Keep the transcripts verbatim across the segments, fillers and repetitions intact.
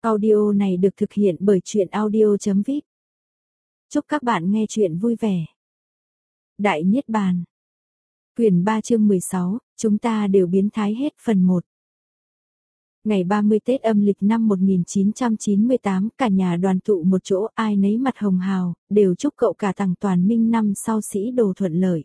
Audio này được thực hiện bởi truyện audio chấm vip. Chúc các bạn nghe truyện vui vẻ. Đại Niết Bàn. Quyển ba chương mười sáu, chúng ta đều biến thái hết phần một. Ngày ba mươi Tết âm lịch năm một nghìn chín trăm chín mươi tám, cả nhà đoàn tụ một chỗ, ai nấy mặt hồng hào, đều chúc cậu cả Tằng Toàn Minh năm sau sĩ đồ thuận lợi.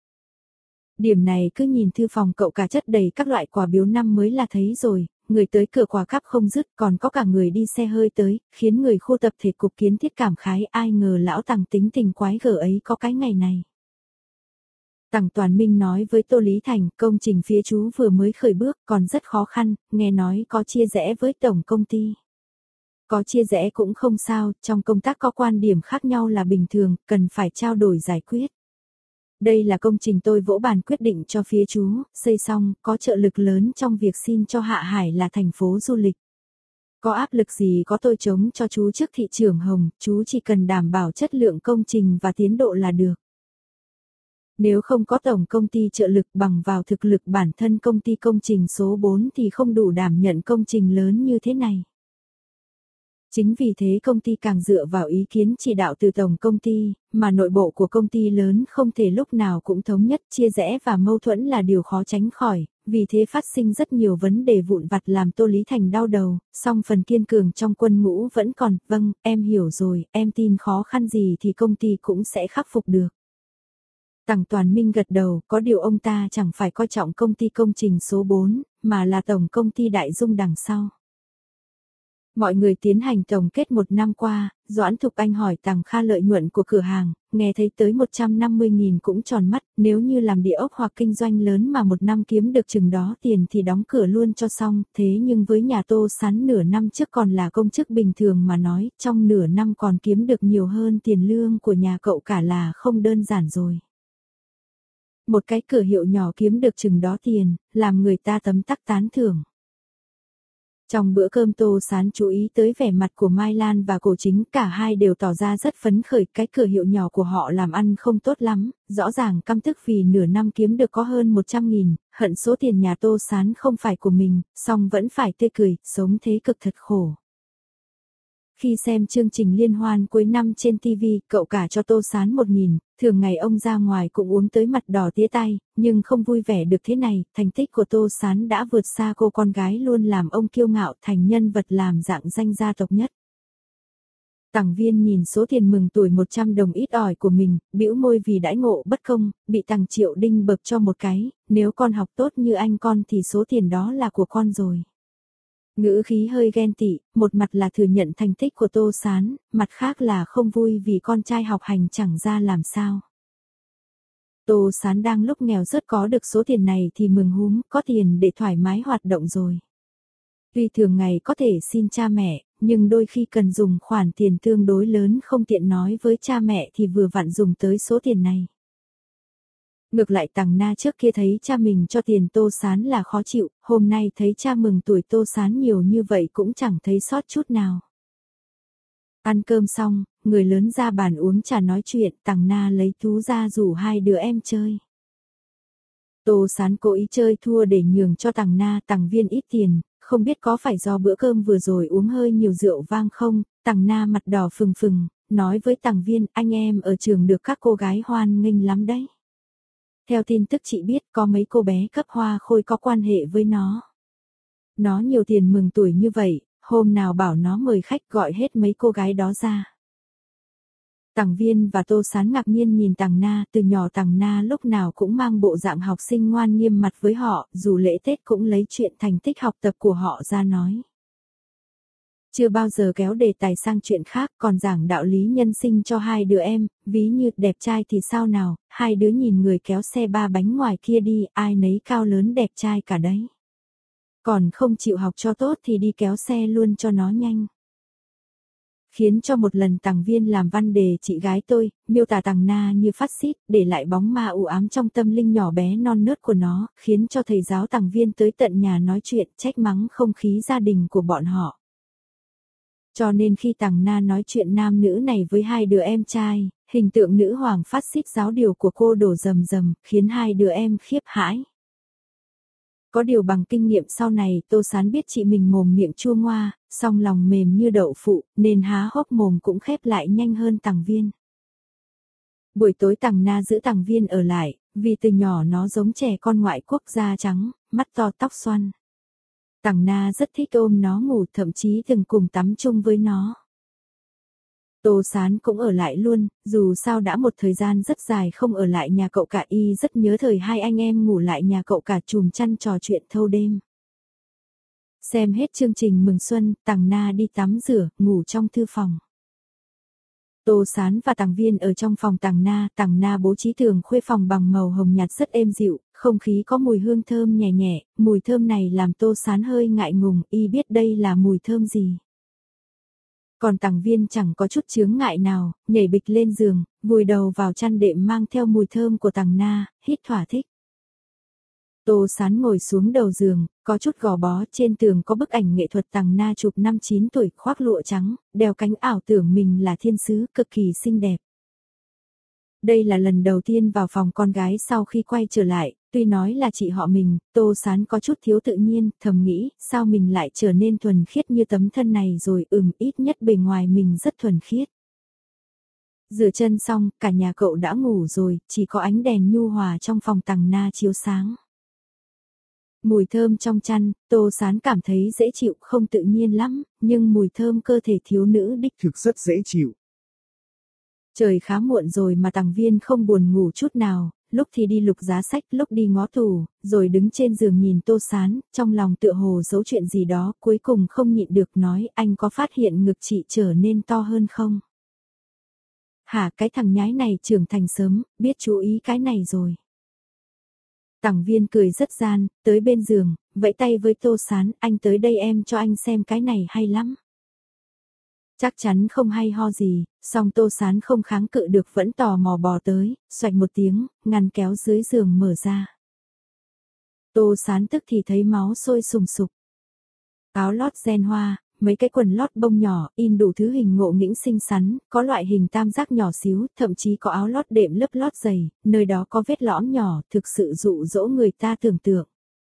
Điểm này cứ nhìn thư phòng cậu cả chất đầy các loại quà biếu năm mới là thấy rồi, người tới cửa quà cắp không dứt, còn có cả người đi xe hơi tới, khiến người khu tập thể cục Kiến Thiết cảm khái, ai ngờ lão Tằng tính tình quái gở ấy có cái ngày này. Tằng Toàn Minh nói với Tô Lý Thành, công trình phía chú vừa mới khởi bước, còn rất khó khăn, nghe nói có chia rẽ với tổng công ty. Có chia rẽ cũng không sao, trong công tác có quan điểm khác nhau là bình thường, cần phải trao đổi giải quyết. Đây là công trình tôi vỗ bàn quyết định cho phía chú, xây xong, có trợ lực lớn trong việc xin cho Hạ Hải là thành phố du lịch. Có áp lực gì có tôi chống cho chú trước thị trưởng Hồng, chú chỉ cần đảm bảo chất lượng công trình và tiến độ là được. Nếu không có tổng công ty trợ lực bằng vào thực lực bản thân công ty công trình số bốn thì không đủ đảm nhận công trình lớn như thế này. Chính vì thế công ty càng dựa vào ý kiến chỉ đạo từ tổng công ty, mà nội bộ của công ty lớn không thể lúc nào cũng thống nhất, chia rẽ và mâu thuẫn là điều khó tránh khỏi, vì thế phát sinh rất nhiều vấn đề vụn vặt làm Tô Lý Thành đau đầu, song phần kiên cường trong quân ngũ vẫn còn, vâng, em hiểu rồi, em tin khó khăn gì thì công ty cũng sẽ khắc phục được. Tằng Toàn Minh gật đầu, có điều ông ta chẳng phải coi trọng công ty công trình số bốn, mà là tổng công ty Đại Dung đằng sau. Mọi người tiến hành tổng kết một năm qua, Doãn Thục Anh hỏi Tằng Kha lợi nhuận của cửa hàng, nghe thấy tới một trăm năm mươi nghìn cũng tròn mắt, nếu như làm địa ốc hoặc kinh doanh lớn mà một năm kiếm được chừng đó tiền thì đóng cửa luôn cho xong, thế nhưng với nhà Tô Sán nửa năm trước còn là công chức bình thường mà nói, trong nửa năm còn kiếm được nhiều hơn tiền lương của nhà cậu cả là không đơn giản rồi. Một cái cửa hiệu nhỏ kiếm được chừng đó tiền, làm người ta tấm tắc tán thưởng. Trong bữa cơm Tô Sán chú ý tới vẻ mặt của Mai Lan và Cổ Chính, cả hai đều tỏ ra rất phấn khởi, cái cửa hiệu nhỏ của họ làm ăn không tốt lắm, rõ ràng căm tức vì nửa năm kiếm được có hơn một trăm nghìn, hận số tiền nhà Tô Sán không phải của mình, song vẫn phải tươi cười, sống thế cực thật khổ. Khi xem chương trình liên hoan cuối năm trên ti vi, cậu cả cho Tô Sán một nghìn, thường ngày ông ra ngoài cũng uống tới mặt đỏ tía tai, nhưng không vui vẻ được thế này, thành tích của Tô Sán đã vượt xa cô con gái luôn làm ông kiêu ngạo, thành nhân vật làm dạng danh gia tộc nhất. Tằng Viên nhìn số tiền mừng tuổi một trăm đồng ít ỏi của mình, bĩu môi vì đãi ngộ bất công, bị Tằng Triệu Đinh bập cho một cái, nếu con học tốt như anh con thì số tiền đó là của con rồi. Ngữ khí hơi ghen tị, một mặt là thừa nhận thành tích của Tô Sán, mặt khác là không vui vì con trai học hành chẳng ra làm sao. Tô Sán đang lúc nghèo rất có được số tiền này thì mừng húm, có tiền để thoải mái hoạt động rồi. Tuy thường ngày có thể xin cha mẹ, nhưng đôi khi cần dùng khoản tiền tương đối lớn không tiện nói với cha mẹ thì vừa vặn dùng tới số tiền này. Ngược lại Tằng Na trước kia thấy cha mình cho tiền Tô Sán là khó chịu, hôm nay thấy cha mừng tuổi Tô Sán nhiều như vậy cũng chẳng thấy sót chút nào. Ăn cơm xong, người lớn ra bàn uống trà nói chuyện, Tằng Na lấy Tú ra rủ hai đứa em chơi. Tô Sán cố ý chơi thua để nhường cho Tằng Na, Tằng Viên ít tiền, không biết có phải do bữa cơm vừa rồi uống hơi nhiều rượu vang không, Tằng Na mặt đỏ phừng phừng, nói với Tằng Viên, anh em ở trường được các cô gái hoan nghênh lắm đấy. Theo tin tức chị biết có mấy cô bé cấp hoa khôi có quan hệ với nó. Nó nhiều tiền mừng tuổi như vậy, hôm nào bảo nó mời khách gọi hết mấy cô gái đó ra. Tằng Viên và Tô Sán ngạc nhiên nhìn Tằng Na, từ nhỏ Tằng Na lúc nào cũng mang bộ dạng học sinh ngoan nghiêm mặt với họ, dù lễ Tết cũng lấy chuyện thành tích học tập của họ ra nói. Chưa bao giờ kéo đề tài sang chuyện khác, còn giảng đạo lý nhân sinh cho hai đứa em, ví như đẹp trai thì sao nào, hai đứa nhìn người kéo xe ba bánh ngoài kia đi, ai nấy cao lớn đẹp trai cả đấy. Còn không chịu học cho tốt thì đi kéo xe luôn cho nó nhanh. Khiến cho một lần Tằng Viên làm văn đề chị gái tôi, miêu tả Tằng Na như phát xít, để lại bóng ma u ám trong tâm linh nhỏ bé non nớt của nó, khiến cho thầy giáo Tằng Viên tới tận nhà nói chuyện, trách mắng không khí gia đình của bọn họ. Cho nên khi Tằng Na nói chuyện nam nữ này với hai đứa em trai, hình tượng nữ hoàng phát xít giáo điều của cô đổ rầm rầm, khiến hai đứa em khiếp hãi. Có điều bằng kinh nghiệm sau này Tô Sán biết chị mình mồm miệng chua ngoa, song lòng mềm như đậu phụ, nên há hốc mồm cũng khép lại nhanh hơn Tằng Viên. Buổi tối Tằng Na giữ Tằng Viên ở lại, vì từ nhỏ nó giống trẻ con ngoại quốc da trắng, mắt to tóc xoăn. Tằng Na rất thích ôm nó ngủ, thậm chí từng cùng tắm chung với nó. Tô Sán cũng ở lại luôn, dù sao đã một thời gian rất dài không ở lại nhà cậu cả, y rất nhớ thời hai anh em ngủ lại nhà cậu cả chùm chăn trò chuyện thâu đêm. Xem hết chương trình mừng xuân, Tằng Na đi tắm rửa, ngủ trong thư phòng. Tô Sán và Tằng Viên ở trong phòng Tằng Na, Tằng Na bố trí tường khuê phòng bằng màu hồng nhạt rất êm dịu, không khí có mùi hương thơm nhẹ nhẹ, mùi thơm này làm Tô Sán hơi ngại ngùng, y biết đây là mùi thơm gì. Còn Tằng Viên chẳng có chút chướng ngại nào, nhảy bịch lên giường, vùi đầu vào chăn đệm mang theo mùi thơm của Tằng Na, hít thỏa thích. Tô Sán ngồi xuống đầu giường, có chút gò bó, trên tường có bức ảnh nghệ thuật Tằng Na chụp năm chín tuổi, khoác lụa trắng, đeo cánh ảo tưởng mình là thiên sứ, cực kỳ xinh đẹp. Đây là lần đầu tiên vào phòng con gái sau khi quay trở lại, tuy nói là chị họ mình, Tô Sán có chút thiếu tự nhiên, thầm nghĩ, sao mình lại trở nên thuần khiết như tấm thân này rồi, ừm ít nhất bề ngoài mình rất thuần khiết. Rửa chân xong, cả nhà cậu đã ngủ rồi, chỉ có ánh đèn nhu hòa trong phòng Tằng Na chiếu sáng. Mùi thơm trong chăn, Tô Sán cảm thấy dễ chịu, không tự nhiên lắm, nhưng mùi thơm cơ thể thiếu nữ đích thực rất dễ chịu. Trời khá muộn rồi mà Tằng Viên không buồn ngủ chút nào, lúc thì đi lục giá sách, lúc đi ngó tủ, rồi đứng trên giường nhìn Tô Sán, trong lòng tựa hồ giấu chuyện gì đó, cuối cùng không nhịn được nói, anh có phát hiện ngực chị trở nên to hơn không? Hả, cái thằng nhái này trưởng thành sớm, biết chú ý cái này rồi. Tằng Viên cười rất gian, tới bên giường, vẫy tay với Tô Sán, anh tới đây em cho anh xem cái này hay lắm. Chắc chắn không hay ho gì, song Tô Sán không kháng cự được vẫn tò mò bò tới, xoạch một tiếng, ngăn kéo dưới giường mở ra. Tô Sán tức thì thấy máu sôi sùng sục. Áo lót ren hoa, mấy cái quần lót bông nhỏ, in đủ thứ hình ngộ nghĩnh xinh xắn, có loại hình tam giác nhỏ xíu, thậm chí có áo lót đệm lớp lót dày, nơi đó có vết lõm nhỏ, thực sự dụ dỗ người ta tưởng tượng.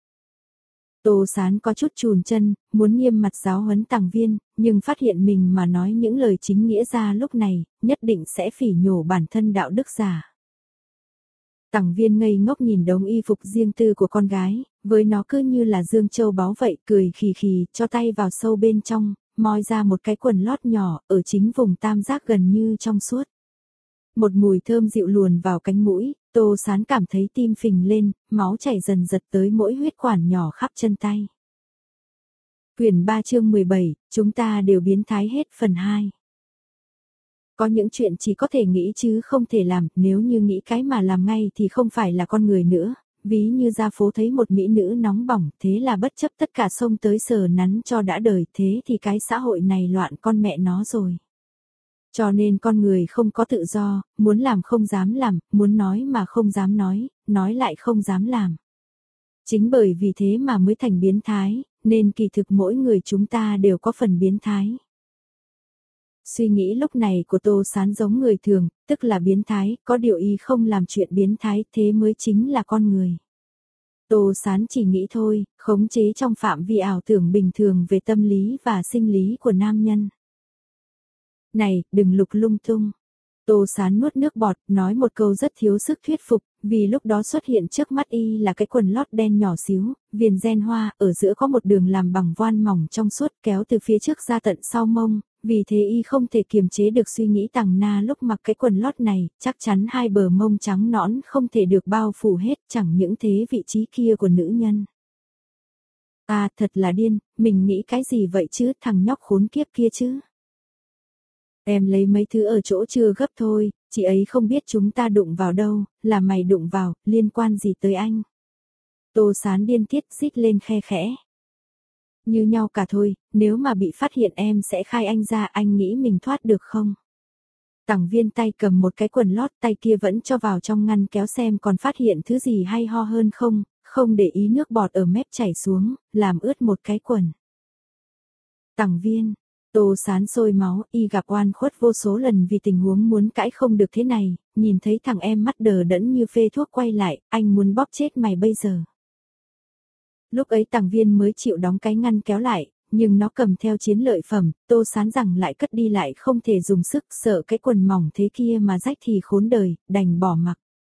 Tô Sán có chút chùn chân, muốn nghiêm mặt giáo huấn Tằng Viên, nhưng phát hiện mình mà nói những lời chính nghĩa ra lúc này, nhất định sẽ phỉ nhổ bản thân đạo đức giả. Tằng Viên ngây ngốc nhìn đống y phục riêng tư của con gái, với nó cứ như là dương châu báu vậy, cười khì khì, cho tay vào sâu bên trong, moi ra một cái quần lót nhỏ, ở chính vùng tam giác gần như trong suốt. Một mùi thơm dịu luồn vào cánh mũi, Tô Sán cảm thấy tim phình lên, máu chảy dần dật tới mỗi huyết quản nhỏ khắp chân tay. Quyển ba chương mười bảy, chúng ta đều biến thái hết phần hai. Có những chuyện chỉ có thể nghĩ chứ không thể làm, nếu như nghĩ cái mà làm ngay thì không phải là con người nữa, ví như ra phố thấy một mỹ nữ nóng bỏng, thế là bất chấp tất cả xông tới sờ nắn cho đã đời, thế thì cái xã hội này loạn con mẹ nó rồi. Cho nên con người không có tự do, muốn làm không dám làm, muốn nói mà không dám nói, nói lại không dám làm. Chính bởi vì thế mà mới thành biến thái, nên kỳ thực mỗi người chúng ta đều có phần biến thái. Suy nghĩ lúc này của Tô Sán giống người thường, tức là biến thái, có điều y không làm chuyện biến thái, thế mới chính là con người. Tô Sán chỉ nghĩ thôi, khống chế trong phạm vi ảo tưởng bình thường về tâm lý và sinh lý của nam nhân. Này, đừng lục lung tung. Tô Sán nuốt nước bọt, nói một câu rất thiếu sức thuyết phục, vì lúc đó xuất hiện trước mắt y là cái quần lót đen nhỏ xíu, viền ren hoa, ở giữa có một đường làm bằng voan mỏng trong suốt kéo từ phía trước ra tận sau mông, vì thế y không thể kiềm chế được suy nghĩ Tằng Na lúc mặc cái quần lót này, chắc chắn hai bờ mông trắng nõn không thể được bao phủ hết, chẳng những thế vị trí kia của nữ nhân. À, thật là điên, mình nghĩ cái gì vậy chứ, thằng nhóc khốn kiếp kia chứ. Em lấy mấy thứ ở chỗ chưa gấp thôi, chị ấy không biết chúng ta đụng vào đâu, là mày đụng vào, liên quan gì tới anh. Tô Sán điên tiết rít lên khe khẽ. Như nhau cả thôi, nếu mà bị phát hiện em sẽ khai anh ra, anh nghĩ mình thoát được không? Tằng Viên tay cầm một cái quần lót, tay kia vẫn cho vào trong ngăn kéo xem còn phát hiện thứ gì hay ho hơn không, không để ý nước bọt ở mép chảy xuống, làm ướt một cái quần. Tằng Viên, Tô Sán sôi máu, y gặp oan khuất vô số lần vì tình huống muốn cãi không được thế này, nhìn thấy thằng em mắt đờ đẫn như phê thuốc quay lại, anh muốn bóp chết mày bây giờ. Lúc ấy Tằng Viên mới chịu đóng cái ngăn kéo lại, nhưng nó cầm theo chiến lợi phẩm, Tô Sán rằng lại cất đi lại không thể dùng sức, sợ cái quần mỏng thế kia mà rách thì khốn đời, đành bỏ mặc.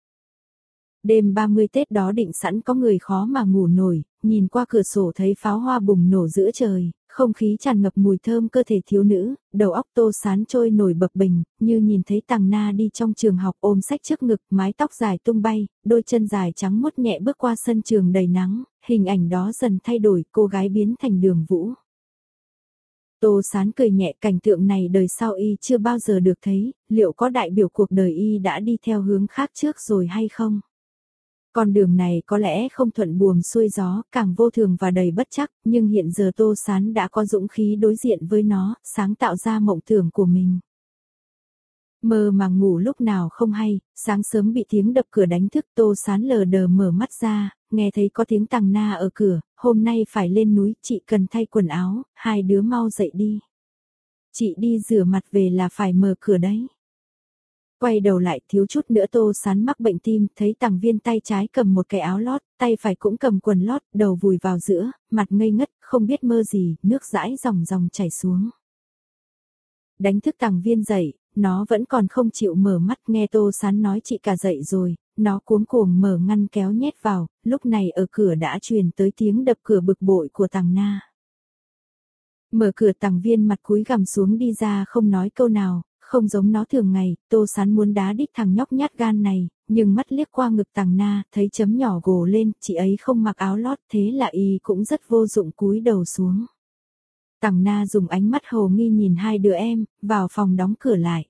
Đêm ba mươi Tết đó định sẵn có người khó mà ngủ nổi, nhìn qua cửa sổ thấy pháo hoa bùng nổ giữa trời, không khí tràn ngập mùi thơm cơ thể thiếu nữ, đầu óc Tô Sán trôi nổi bập bềnh, như nhìn thấy Tằng Na đi trong trường học ôm sách trước ngực, mái tóc dài tung bay, đôi chân dài trắng muốt nhẹ bước qua sân trường đầy nắng, hình ảnh đó dần thay đổi, cô gái biến thành Đường Vũ. Tô Sán cười nhẹ, cảnh tượng này đời sau y chưa bao giờ được thấy, liệu có đại biểu cuộc đời y đã đi theo hướng khác trước rồi hay không? Con đường này có lẽ không thuận buồm xuôi gió, càng vô thường và đầy bất trắc, nhưng hiện giờ Tô Sán đã có dũng khí đối diện với nó, sáng tạo ra mộng tưởng của mình. Mơ mà ngủ lúc nào không hay, sáng sớm bị tiếng đập cửa đánh thức, Tô Sán lờ đờ mở mắt ra, nghe thấy có tiếng Tằng Na ở cửa, hôm nay phải lên núi, chị cần thay quần áo, hai đứa mau dậy đi. Chị đi rửa mặt về là phải mở cửa đấy. Quay đầu lại thiếu chút nữa Tô Sán mắc bệnh tim, thấy Tằng Viên tay trái cầm một cái áo lót, tay phải cũng cầm quần lót, đầu vùi vào giữa, mặt ngây ngất, không biết mơ gì, nước dãi ròng ròng chảy xuống. Đánh thức Tằng Viên dậy, nó vẫn còn không chịu mở mắt, nghe Tô Sán nói chị cả dậy rồi, nó cuống cuồng mở ngăn kéo nhét vào, lúc này ở cửa đã truyền tới tiếng đập cửa bực bội của Tằng Na. Mở cửa, Tằng Viên mặt cúi gằm xuống đi ra không nói câu nào. Không giống nó thường ngày, Tô Sán muốn đá đít thằng nhóc nhát gan này, nhưng mắt liếc qua ngực Tằng Na, thấy chấm nhỏ gồ lên, chị ấy không mặc áo lót, thế là y cũng rất vô dụng cúi đầu xuống. Tằng Na dùng ánh mắt hồ nghi nhìn hai đứa em, vào phòng đóng cửa lại.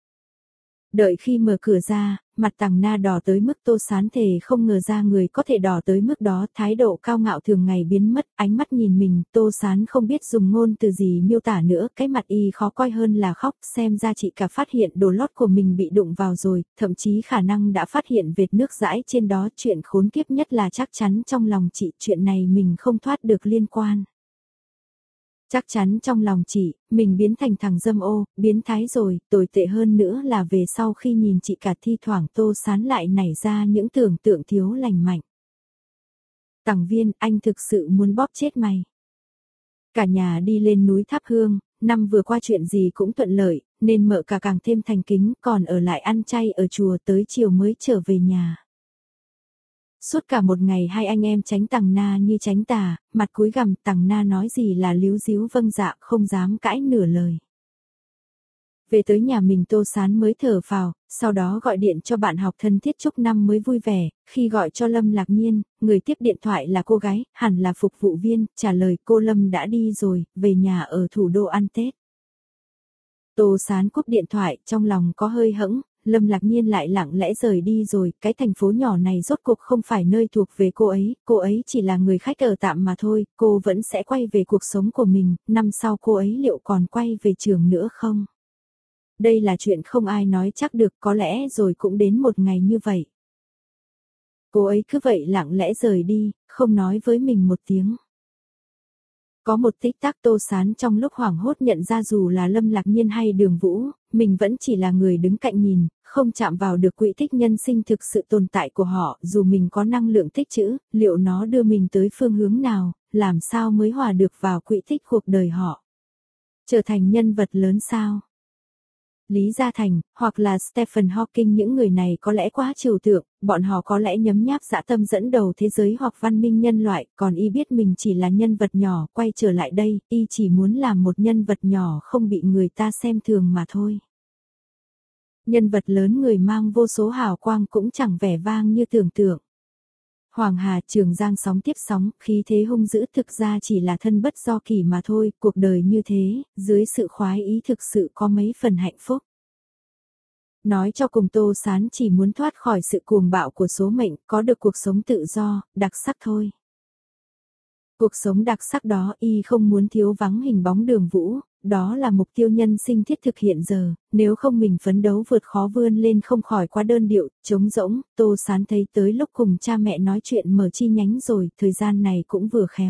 Đợi khi mở cửa ra, mặt Tằng Na đỏ tới mức Tô Sán thề không ngờ ra người có thể đỏ tới mức đó, thái độ cao ngạo thường ngày biến mất, ánh mắt nhìn mình, Tô Sán không biết dùng ngôn từ gì miêu tả nữa, cái mặt y khó coi hơn là khóc, xem ra chị cả phát hiện đồ lót của mình bị đụng vào rồi, thậm chí khả năng đã phát hiện vệt nước dãi trên đó, chuyện khốn kiếp nhất là chắc chắn trong lòng chị, chuyện này mình không thoát được liên quan. Chắc chắn trong lòng chị, mình biến thành thằng dâm ô, biến thái rồi, tồi tệ hơn nữa là về sau khi nhìn chị cả thi thoảng Tô Sán lại nảy ra những tưởng tượng thiếu lành mạnh. Tằng Viên, anh thực sự muốn bóp chết mày. Cả nhà đi lên núi thắp hương, năm vừa qua chuyện gì cũng thuận lợi, nên mợ cả càng thêm thành kính, còn ở lại ăn chay ở chùa tới chiều mới trở về nhà. Suốt cả một ngày hai anh em tránh Tằng Na như tránh tà, mặt cúi gằm, Tằng Na nói gì là líu díu vâng dạ, không dám cãi nửa lời. Về tới nhà mình Tô Sán mới thở phào, sau đó gọi điện cho bạn học thân thiết chúc năm mới vui vẻ, khi gọi cho Lâm Lạc Nhiên, người tiếp điện thoại là cô gái, hẳn là phục vụ viên, trả lời cô Lâm đã đi rồi, về nhà ở thủ đô ăn Tết. Tô Sán cúp điện thoại, trong lòng có hơi hững. Lâm Lạc Nhiên lại lặng lẽ rời đi rồi, cái thành phố nhỏ này rốt cuộc không phải nơi thuộc về cô ấy, cô ấy chỉ là người khách ở tạm mà thôi, cô vẫn sẽ quay về cuộc sống của mình, năm sau cô ấy liệu còn quay về trường nữa không? Đây là chuyện không ai nói chắc được, có lẽ rồi cũng đến một ngày như vậy. Cô ấy cứ vậy lặng lẽ rời đi, không nói với mình một tiếng. Có một tích tắc Tô Sán trong lúc hoảng hốt nhận ra dù là Lâm Lạc Nhiên hay Đường Vũ, mình vẫn chỉ là người đứng cạnh nhìn, không chạm vào được quỹ tích nhân sinh thực sự tồn tại của họ, dù mình có năng lượng tích trữ, liệu nó đưa mình tới phương hướng nào, làm sao mới hòa được vào quỹ tích cuộc đời họ. Trở thành nhân vật lớn sao? Lý Gia Thành, hoặc là Stephen Hawking, những người này có lẽ quá trừu tượng, bọn họ có lẽ nhấm nháp dã tâm dẫn đầu thế giới hoặc văn minh nhân loại, còn y biết mình chỉ là nhân vật nhỏ, quay trở lại đây, y chỉ muốn làm một nhân vật nhỏ không bị người ta xem thường mà thôi. Nhân vật lớn người mang vô số hào quang cũng chẳng vẻ vang như tưởng tượng. Hoàng Hà, Trường Giang sóng tiếp sóng, khí thế hung dữ thực ra chỉ là thân bất do kỳ mà thôi, cuộc đời như thế, dưới sự khoái ý thực sự có mấy phần hạnh phúc. Nói cho cùng Tô Sán chỉ muốn thoát khỏi sự cuồng bạo của số mệnh, có được cuộc sống tự do, đặc sắc thôi. Cuộc sống đặc sắc đó y không muốn thiếu vắng hình bóng Đường Vũ, đó là mục tiêu nhân sinh thiết thực hiện giờ, nếu không mình phấn đấu vượt khó vươn lên không khỏi quá đơn điệu, trống rỗng. Tô Sán thấy tới lúc cùng cha mẹ nói chuyện mở chi nhánh rồi, thời gian này cũng vừa khéo.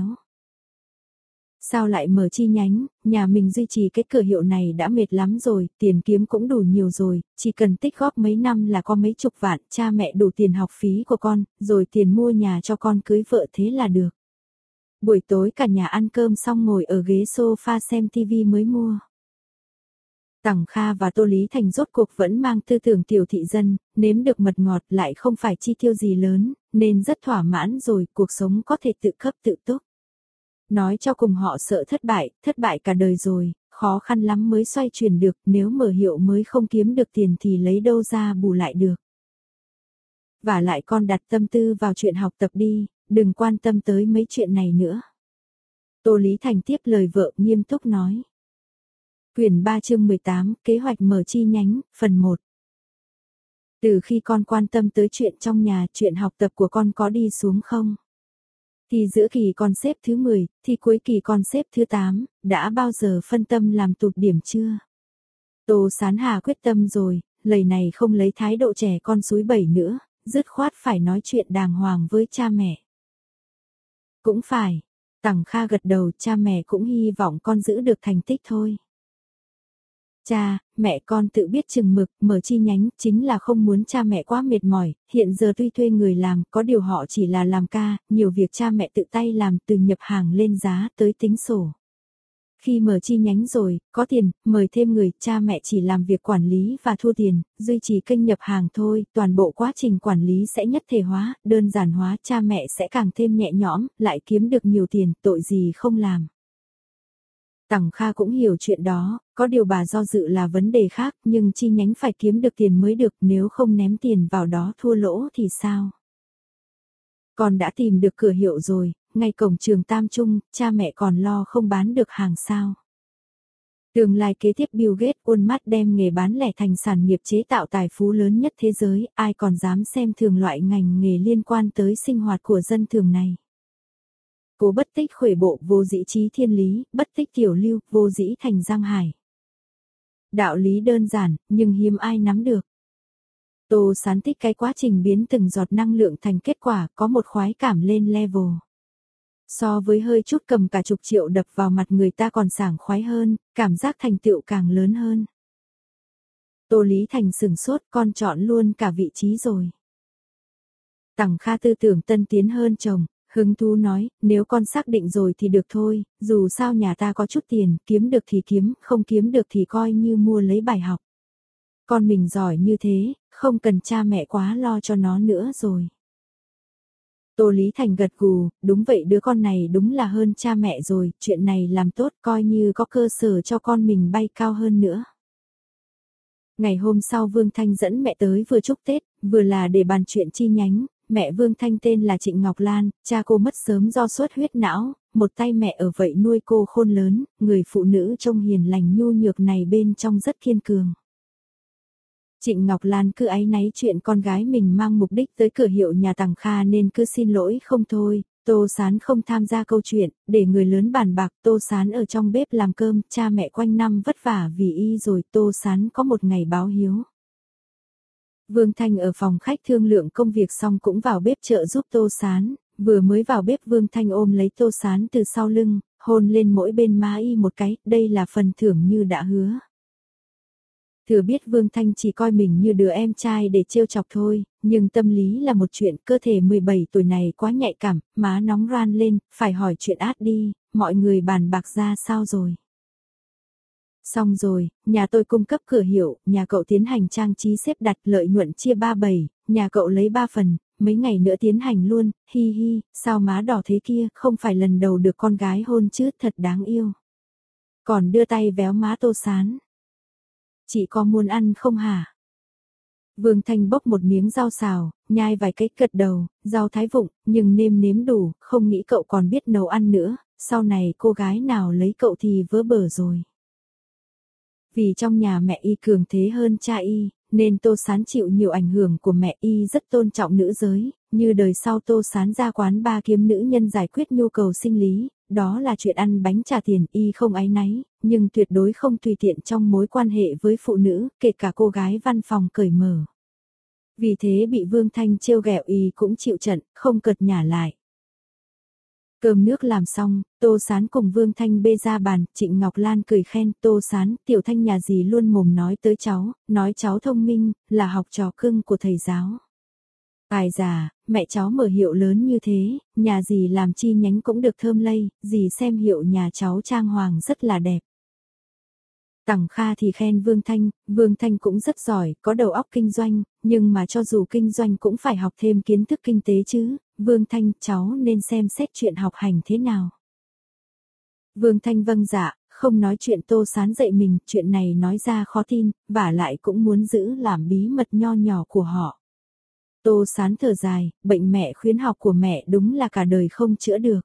Sao lại mở chi nhánh, nhà mình duy trì cái cửa hiệu này đã mệt lắm rồi, tiền kiếm cũng đủ nhiều rồi, chỉ cần tích góp mấy năm là có mấy chục vạn, cha mẹ đủ tiền học phí của con, rồi tiền mua nhà cho con cưới vợ thế là được. Buổi tối cả nhà ăn cơm xong ngồi ở ghế sofa xem tivi mới mua. Tằng Kha và Tô Lý Thành rốt cuộc vẫn mang tư tưởng tiểu thị dân, nếm được mật ngọt lại không phải chi tiêu gì lớn, nên rất thỏa mãn rồi, cuộc sống có thể tự cấp tự túc. Nói cho cùng họ sợ thất bại, thất bại cả đời rồi, khó khăn lắm mới xoay chuyển được, nếu mở hiệu mới không kiếm được tiền thì lấy đâu ra bù lại được. Và lại con đặt tâm tư vào chuyện học tập đi, đừng quan tâm tới mấy chuyện này nữa. Tô Lý Thành tiếp lời vợ nghiêm túc nói. Quyển ba chương mười tám, kế hoạch mở chi nhánh, phần một. Từ khi con quan tâm tới chuyện trong nhà, chuyện học tập của con có đi xuống không? Thì giữa kỳ con xếp thứ mười, thì cuối kỳ con xếp thứ tám, đã bao giờ phân tâm làm tụt điểm chưa? Tô Sán Hà quyết tâm rồi, lời này không lấy thái độ trẻ con súi bẩy nữa, dứt khoát phải nói chuyện đàng hoàng với cha mẹ. Cũng phải, Tằng Kha gật đầu, cha mẹ cũng hy vọng con giữ được thành tích thôi. Cha, mẹ con tự biết chừng mực, mở chi nhánh chính là không muốn cha mẹ quá mệt mỏi, hiện giờ tuy thuê người làm, có điều họ chỉ là làm ca, nhiều việc cha mẹ tự tay làm từ nhập hàng lên giá tới tính sổ. Khi mở chi nhánh rồi, có tiền, mời thêm người, cha mẹ chỉ làm việc quản lý và thu tiền, duy trì kênh nhập hàng thôi, toàn bộ quá trình quản lý sẽ nhất thể hóa, đơn giản hóa, cha mẹ sẽ càng thêm nhẹ nhõm, lại kiếm được nhiều tiền, tội gì không làm. Tằng Kha cũng hiểu chuyện đó, có điều bà do dự là vấn đề khác, nhưng chi nhánh phải kiếm được tiền mới được, nếu không ném tiền vào đó thua lỗ thì sao? Con đã tìm được cửa hiệu rồi, ngay cổng trường Tam Trung, cha mẹ còn lo không bán được hàng sao? Tương lai kế tiếp Bill Gates uôn mắt đem nghề bán lẻ thành sản nghiệp chế tạo tài phú lớn nhất thế giới, ai còn dám xem thường loại ngành nghề liên quan tới sinh hoạt của dân thường này. Cố bất tích khuể bộ, vô dĩ trí thiên lý, bất tích tiểu lưu, vô dĩ thành giang hải. Đạo lý đơn giản, nhưng hiếm ai nắm được. Tô Sán tích cái quá trình biến từng giọt năng lượng thành kết quả, có một khoái cảm lên level. So với hơi chút cầm cả chục triệu đập vào mặt người ta còn sảng khoái hơn, cảm giác thành tựu càng lớn hơn. Tô Lý Thành sừng sốt, con chọn luôn cả vị trí rồi. Tằng Kha tư tưởng tân tiến hơn chồng, hứng thú nói, nếu con xác định rồi thì được thôi, dù sao nhà ta có chút tiền, kiếm được thì kiếm, không kiếm được thì coi như mua lấy bài học. Con mình giỏi như thế, không cần cha mẹ quá lo cho nó nữa rồi. Tô Lý Thành gật gù, đúng vậy, đứa con này đúng là hơn cha mẹ rồi, chuyện này làm tốt coi như có cơ sở cho con mình bay cao hơn nữa. Ngày hôm sau Vương Thanh dẫn mẹ tới vừa chúc Tết, vừa là để bàn chuyện chi nhánh. Mẹ Vương Thanh tên là Trịnh Ngọc Lan, cha cô mất sớm do xuất huyết não, một tay mẹ ở vậy nuôi cô khôn lớn, người phụ nữ trông hiền lành nhu nhược này bên trong rất kiên cường. Trịnh Ngọc Lan cứ áy náy chuyện con gái mình mang mục đích tới cửa hiệu nhà Tằng Kha nên cứ xin lỗi không thôi. Tô Sán không tham gia câu chuyện, để người lớn bàn bạc. Tô Sán ở trong bếp làm cơm, cha mẹ quanh năm vất vả vì y rồi. Tô Sán có một ngày báo hiếu. Vương Thanh ở phòng khách thương lượng công việc xong cũng vào bếp trợ giúp Tô Sán, vừa mới vào bếp Vương Thanh ôm lấy Tô Sán từ sau lưng, hôn lên mỗi bên má y một cái, đây là phần thưởng như đã hứa. Thừa biết Vương Thanh chỉ coi mình như đứa em trai để trêu chọc thôi, nhưng tâm lý là một chuyện, cơ thể mười bảy tuổi này quá nhạy cảm, má nóng ran lên, phải hỏi chuyện át đi, mọi người bàn bạc ra sao rồi. Xong rồi, nhà tôi cung cấp cửa hiệu, nhà cậu tiến hành trang trí xếp đặt, lợi nhuận chia ba bảy, nhà cậu lấy ba phần, mấy ngày nữa tiến hành luôn, hi hi, sao má đỏ thế kia, không phải lần đầu được con gái hôn chứ, thật đáng yêu. Còn đưa tay véo má Tô Sán. Chị có muốn ăn không hả? Vương Thanh bốc một miếng rau xào, nhai vài cái gật đầu, rau thái vụng, nhưng nêm nếm đủ, không nghĩ cậu còn biết nấu ăn nữa, sau này cô gái nào lấy cậu thì vớ bở rồi. Vì trong nhà mẹ y cường thế hơn cha y, nên Tô Sán chịu nhiều ảnh hưởng của mẹ y, rất tôn trọng nữ giới, như đời sau Tô Sán ra quán ba kiếm nữ nhân giải quyết nhu cầu sinh lý, đó là chuyện ăn bánh trả tiền, y không áy náy, nhưng tuyệt đối không tùy tiện trong mối quan hệ với phụ nữ, kể cả cô gái văn phòng cởi mở. Vì thế bị Vương Thanh trêu ghẹo y cũng chịu trận, không cợt nhả lại. Cơm nước làm xong, Tô Sán cùng Vương Thanh bê ra bàn, Trịnh Ngọc Lan cười khen, Tô Sán, tiểu Thanh nhà dì luôn mồm nói tới cháu, nói cháu thông minh, là học trò cưng của thầy giáo. Ai già, mẹ cháu mở hiệu lớn như thế, nhà dì làm chi nhánh cũng được thơm lây, dì xem hiệu nhà cháu trang hoàng rất là đẹp. Tằng Kha thì khen Vương Thanh, Vương Thanh cũng rất giỏi, có đầu óc kinh doanh, nhưng mà cho dù kinh doanh cũng phải học thêm kiến thức kinh tế chứ, Vương Thanh cháu nên xem xét chuyện học hành thế nào. Vương Thanh vâng dạ, không nói chuyện Tô Sán dạy mình, chuyện này nói ra khó tin, vả lại cũng muốn giữ làm bí mật nho nhỏ của họ. Tô Sán thở dài, bệnh mẹ khuyến học của mẹ đúng là cả đời không chữa được.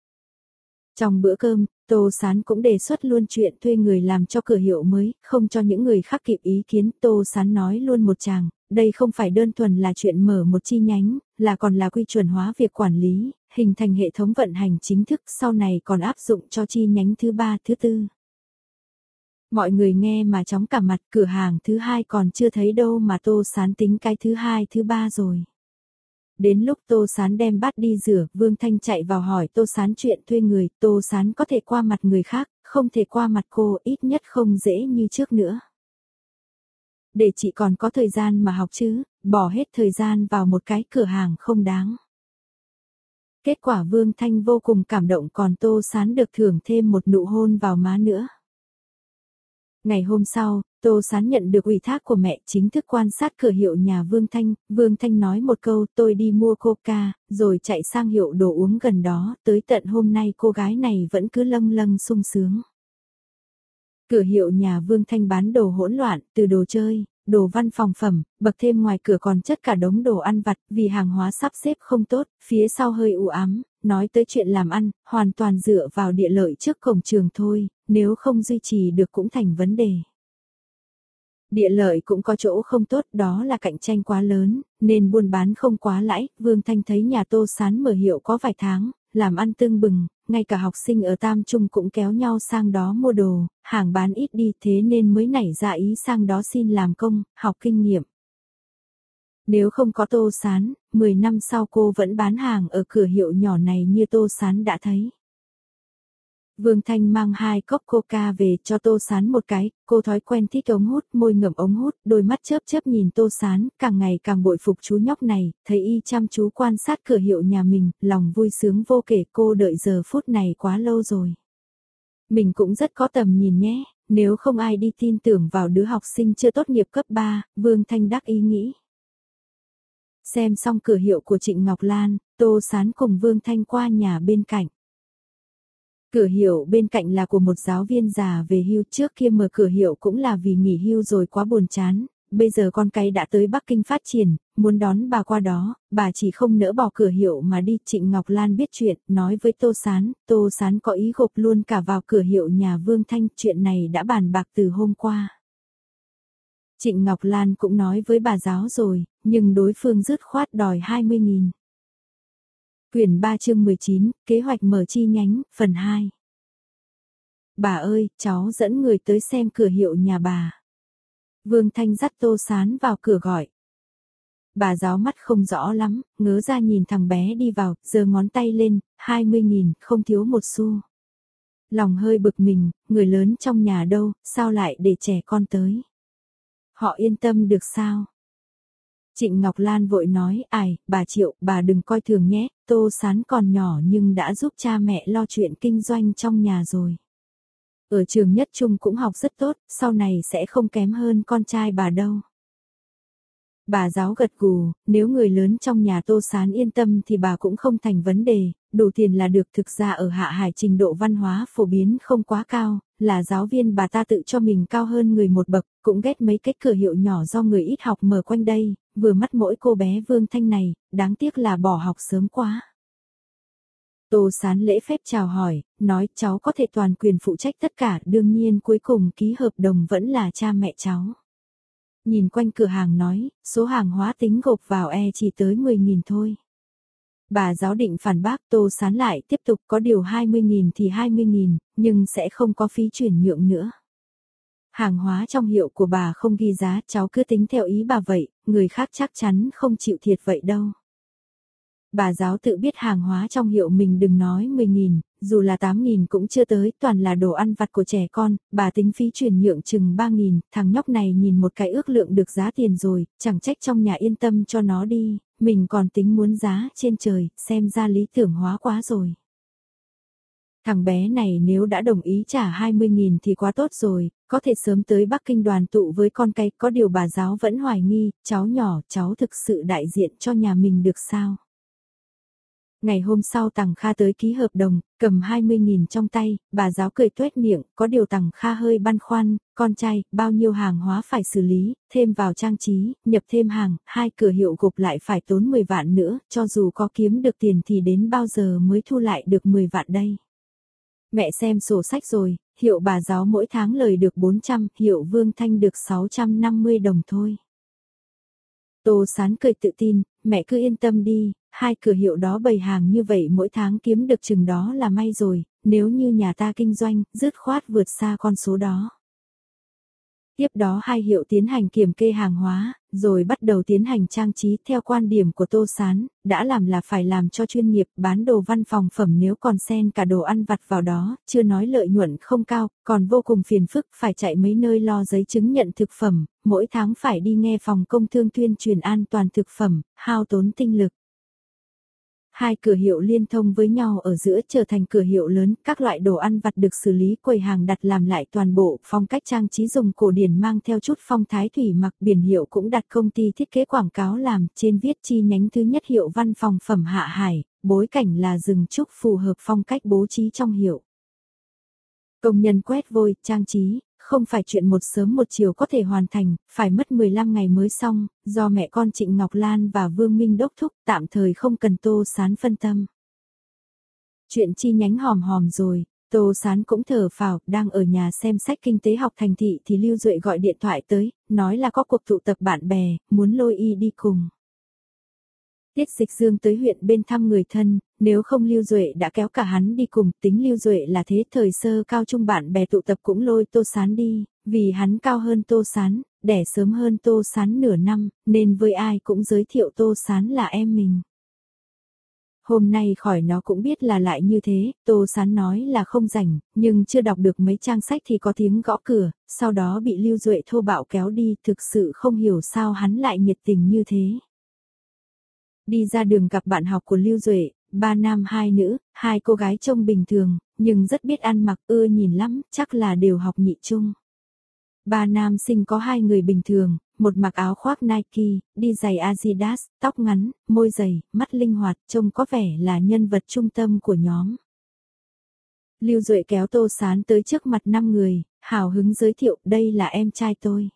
Trong bữa cơm, Tô Sán cũng đề xuất luôn chuyện thuê người làm cho cửa hiệu mới, không cho những người khác kịp ý kiến. Tô Sán nói luôn một tràng, đây không phải đơn thuần là chuyện mở một chi nhánh, là còn là quy chuẩn hóa việc quản lý, hình thành hệ thống vận hành chính thức, sau này còn áp dụng cho chi nhánh thứ ba, thứ tư. Mọi người nghe mà chóng cả mặt, cửa hàng thứ hai còn chưa thấy đâu mà Tô Sán tính cái thứ hai, thứ ba rồi. Đến lúc Tô Sán đem bát đi rửa, Vương Thanh chạy vào hỏi Tô Sán chuyện thuê người, Tô Sán có thể qua mặt người khác, không thể qua mặt cô, ít nhất không dễ như trước nữa. Để chị còn có thời gian mà học chứ, bỏ hết thời gian vào một cái cửa hàng không đáng. Kết quả Vương Thanh vô cùng cảm động, còn Tô Sán được thưởng thêm một nụ hôn vào má nữa. Ngày hôm sau, Tô Sán nhận được ủy thác của mẹ chính thức quan sát cửa hiệu nhà Vương Thanh. Vương Thanh nói một câu tôi đi mua coca, rồi chạy sang hiệu đồ uống gần đó, tới tận hôm nay cô gái này vẫn cứ lâng lâng sung sướng. Cửa hiệu nhà Vương Thanh bán đồ hỗn loạn, từ đồ chơi, đồ văn phòng phẩm, bậc thêm ngoài cửa còn chất cả đống đồ ăn vặt, vì hàng hóa sắp xếp không tốt, phía sau hơi u ám, nói tới chuyện làm ăn, hoàn toàn dựa vào địa lợi trước cổng trường thôi, nếu không duy trì được cũng thành vấn đề. Địa lợi cũng có chỗ không tốt, đó là cạnh tranh quá lớn, nên buôn bán không quá lãi. Vương Thanh thấy nhà Tô Sán mở hiệu có vài tháng, làm ăn tưng bừng, ngay cả học sinh ở Tam Trung cũng kéo nhau sang đó mua đồ, hàng bán ít đi, thế nên mới nảy ra ý sang đó xin làm công, học kinh nghiệm. Nếu không có Tô Sán, mười năm sau cô vẫn bán hàng ở cửa hiệu nhỏ này như Tô Sán đã thấy. Vương Thanh mang hai cốc coca về cho Tô Sán một cái, cô thói quen thích ống hút, môi ngậm ống hút, đôi mắt chớp chớp nhìn Tô Sán, càng ngày càng bội phục chú nhóc này, thấy y chăm chú quan sát cửa hiệu nhà mình, lòng vui sướng vô kể, cô đợi giờ phút này quá lâu rồi. Mình cũng rất có tầm nhìn nhé, nếu không ai đi tin tưởng vào đứa học sinh chưa tốt nghiệp cấp ba, Vương Thanh đắc ý nghĩ. Xem xong cửa hiệu của Trịnh Ngọc Lan, Tô Sán cùng Vương Thanh qua nhà bên cạnh. Cửa hiệu bên cạnh là của một giáo viên già về hưu, trước kia mở cửa hiệu cũng là vì nghỉ hưu rồi quá buồn chán, bây giờ con cái đã tới Bắc Kinh phát triển, muốn đón bà qua đó, bà chỉ không nỡ bỏ cửa hiệu mà đi. Trịnh Ngọc Lan biết chuyện, nói với Tô Sán, Tô Sán có ý gộp luôn cả vào cửa hiệu nhà Vương Thanh, chuyện này đã bàn bạc từ hôm qua. Trịnh Ngọc Lan cũng nói với bà giáo rồi, nhưng đối phương dứt khoát đòi hai mươi nghìn. Quyển ba chương mười chín, kế hoạch mở chi nhánh, phần hai. Bà ơi, cháu dẫn người tới xem cửa hiệu nhà bà. Vương Thanh dắt Tô Sán vào cửa gọi. Bà giáo mắt không rõ lắm, ngớ ra nhìn thằng bé đi vào, giơ ngón tay lên, hai mươi nghìn, không thiếu một xu. Lòng hơi bực mình, người lớn trong nhà đâu, sao lại để trẻ con tới. Họ yên tâm được sao? Trịnh Ngọc Lan vội nói, ai, bà Triệu, bà đừng coi thường nhé, Tô Sán còn nhỏ nhưng đã giúp cha mẹ lo chuyện kinh doanh trong nhà rồi. Ở trường nhất trung cũng học rất tốt, sau này sẽ không kém hơn con trai bà đâu. Bà giáo gật gù, nếu người lớn trong nhà Tô Sán yên tâm thì bà cũng không thành vấn đề, đủ tiền là được. Thực ra ở Hạ Hải trình độ văn hóa phổ biến không quá cao, là giáo viên bà ta tự cho mình cao hơn người một bậc, cũng ghét mấy cái cửa hiệu nhỏ do người ít học mở quanh đây, vừa mắt mỗi cô bé Vương Thanh này, đáng tiếc là bỏ học sớm quá. Tô Sán lễ phép chào hỏi, nói cháu có thể toàn quyền phụ trách tất cả, đương nhiên cuối cùng ký hợp đồng vẫn là cha mẹ cháu. Nhìn quanh cửa hàng nói, số hàng hóa tính gộp vào e chỉ tới mười nghìn thôi. Bà giáo định phản bác, Tô Sán lại tiếp tục, có điều hai mươi nghìn thì hai mươi nghìn, nhưng sẽ không có phí chuyển nhượng nữa. Hàng hóa trong hiệu của bà không ghi giá, cháu cứ tính theo ý bà vậy, người khác chắc chắn không chịu thiệt vậy đâu. Bà giáo tự biết hàng hóa trong hiệu mình đừng nói mười nghìn, dù là tám nghìn cũng chưa tới, toàn là đồ ăn vặt của trẻ con, bà tính phí chuyển nhượng chừng ba nghìn, thằng nhóc này nhìn một cái ước lượng được giá tiền rồi, chẳng trách trong nhà yên tâm cho nó đi, mình còn tính muốn giá trên trời, xem ra lý tưởng hóa quá rồi. Thằng bé này nếu đã đồng ý trả hai mươi nghìn thì quá tốt rồi, có thể sớm tới Bắc Kinh đoàn tụ với con cái, có điều bà giáo vẫn hoài nghi, cháu nhỏ, cháu thực sự đại diện cho nhà mình được sao? Ngày hôm sau Tằng Kha tới ký hợp đồng, cầm hai mươi nghìn trong tay, bà giáo cười tuét miệng, có điều Tằng Kha hơi băn khoăn, con trai, bao nhiêu hàng hóa phải xử lý, thêm vào trang trí, nhập thêm hàng, hai cửa hiệu gộp lại phải tốn mười vạn nữa, cho dù có kiếm được tiền thì đến bao giờ mới thu lại được mười vạn đây. Mẹ xem sổ sách rồi, hiệu bà giáo mỗi tháng lời được bốn trăm, hiệu Vương Thanh được sáu trăm năm mươi đồng thôi. Tô Sán cười tự tin, mẹ cứ yên tâm đi, hai cửa hiệu đó bày hàng như vậy mỗi tháng kiếm được chừng đó là may rồi, nếu như nhà ta kinh doanh, dứt khoát vượt xa con số đó. Tiếp đó hai hiệu tiến hành kiểm kê hàng hóa, rồi bắt đầu tiến hành trang trí theo quan điểm của Tô Sán, đã làm là phải làm cho chuyên nghiệp, bán đồ văn phòng phẩm nếu còn xen cả đồ ăn vặt vào đó, chưa nói lợi nhuận không cao, còn vô cùng phiền phức, phải chạy mấy nơi lo giấy chứng nhận thực phẩm, mỗi tháng phải đi nghe phòng công thương tuyên truyền an toàn thực phẩm, hao tốn tinh lực. Hai cửa hiệu liên thông với nhau ở giữa trở thành cửa hiệu lớn, các loại đồ ăn vặt được xử lý, quầy hàng đặt làm lại toàn bộ, phong cách trang trí dùng cổ điển mang theo chút phong thái thủy mặc, biển hiệu cũng đặt công ty thiết kế quảng cáo làm, trên viết chi nhánh thứ nhất hiệu văn phòng phẩm Hạ Hải, bối cảnh là rừng trúc phù hợp phong cách bố trí trong hiệu. Công nhân quét vôi, trang trí, không phải chuyện một sớm một chiều có thể hoàn thành, phải mất mười lăm ngày mới xong, do mẹ con Trịnh Ngọc Lan và Vương Minh đốc thúc, tạm thời không cần Tô Sán phân tâm. Chuyện chi nhánh hòm hòm rồi, Tô Sán cũng thở phào, đang ở nhà xem sách kinh tế học thành thị thì Lưu Duệ gọi điện thoại tới, nói là có cuộc tụ tập bạn bè, muốn lôi y đi cùng. Tiết Dịch Dương tới huyện bên thăm người thân, nếu không Lưu Duệ đã kéo cả hắn đi cùng, tính Lưu Duệ là thế, thời sơ cao trung bạn bè tụ tập cũng lôi Tô Sán đi, vì hắn cao hơn Tô Sán, đẻ sớm hơn Tô Sán nửa năm, nên với ai cũng giới thiệu Tô Sán là em mình. Hôm nay khỏi nó cũng biết là lại như thế, Tô Sán nói là không rảnh, nhưng chưa đọc được mấy trang sách thì có tiếng gõ cửa, sau đó bị Lưu Duệ thô bạo kéo đi, thực sự không hiểu sao hắn lại nhiệt tình như thế. Đi ra đường gặp bạn học của Lưu Duệ, ba nam hai nữ, hai cô gái trông bình thường, nhưng rất biết ăn mặc, ưa nhìn lắm, chắc là đều học nhị trung. Ba nam sinh có hai người bình thường, một mặc áo khoác Nike, đi giày Adidas, tóc ngắn, môi dày, mắt linh hoạt, trông có vẻ là nhân vật trung tâm của nhóm. Lưu Duệ kéo Tô Sán tới trước mặt năm người, hào hứng giới thiệu, đây là em trai tôi.